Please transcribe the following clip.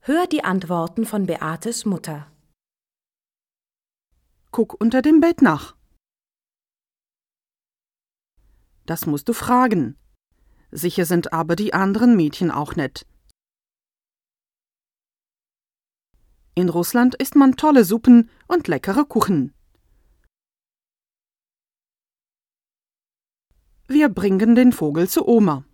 Hör die Antworten von Beates Mutter. Guck unter dem Bett nach. Das musst du fragen. Sicher sind aber die anderen Mädchen auch nett. In Russland isst man tolle Suppen und leckere Kuchen. Wir bringen den Vogel zu Oma.